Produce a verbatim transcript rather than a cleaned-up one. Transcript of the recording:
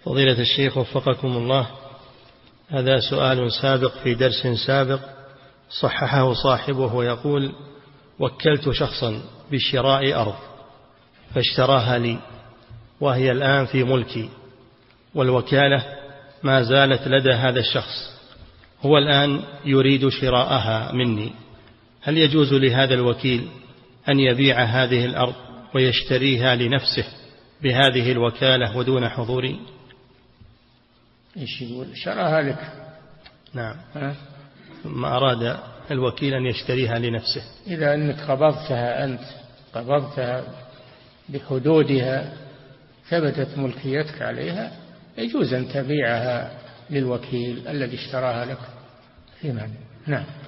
فضيلة الشيخ وفقكم الله، هذا سؤال سابق في درس سابق صححه صاحبه، ويقول: وكلت شخصا بشراء أرض فاشتراها لي وهي الآن في ملكي، والوكالة ما زالت لدى هذا الشخص، هو الآن يريد شراءها مني، هل يجوز لهذا الوكيل أن يبيع هذه الأرض ويشتريها لنفسه بهذه الوكالة ودون حضوري؟ إيش يقول؟ شراها لك. نعم. ثم أراد الوكيل أن يشتريها لنفسه. إذا أنك قبضتها، أنت قبضتها بحدودها، ثبتت ملكيتك عليها، يجوز أن تبيعها للوكيل الذي اشتراها لك في معنى. نعم.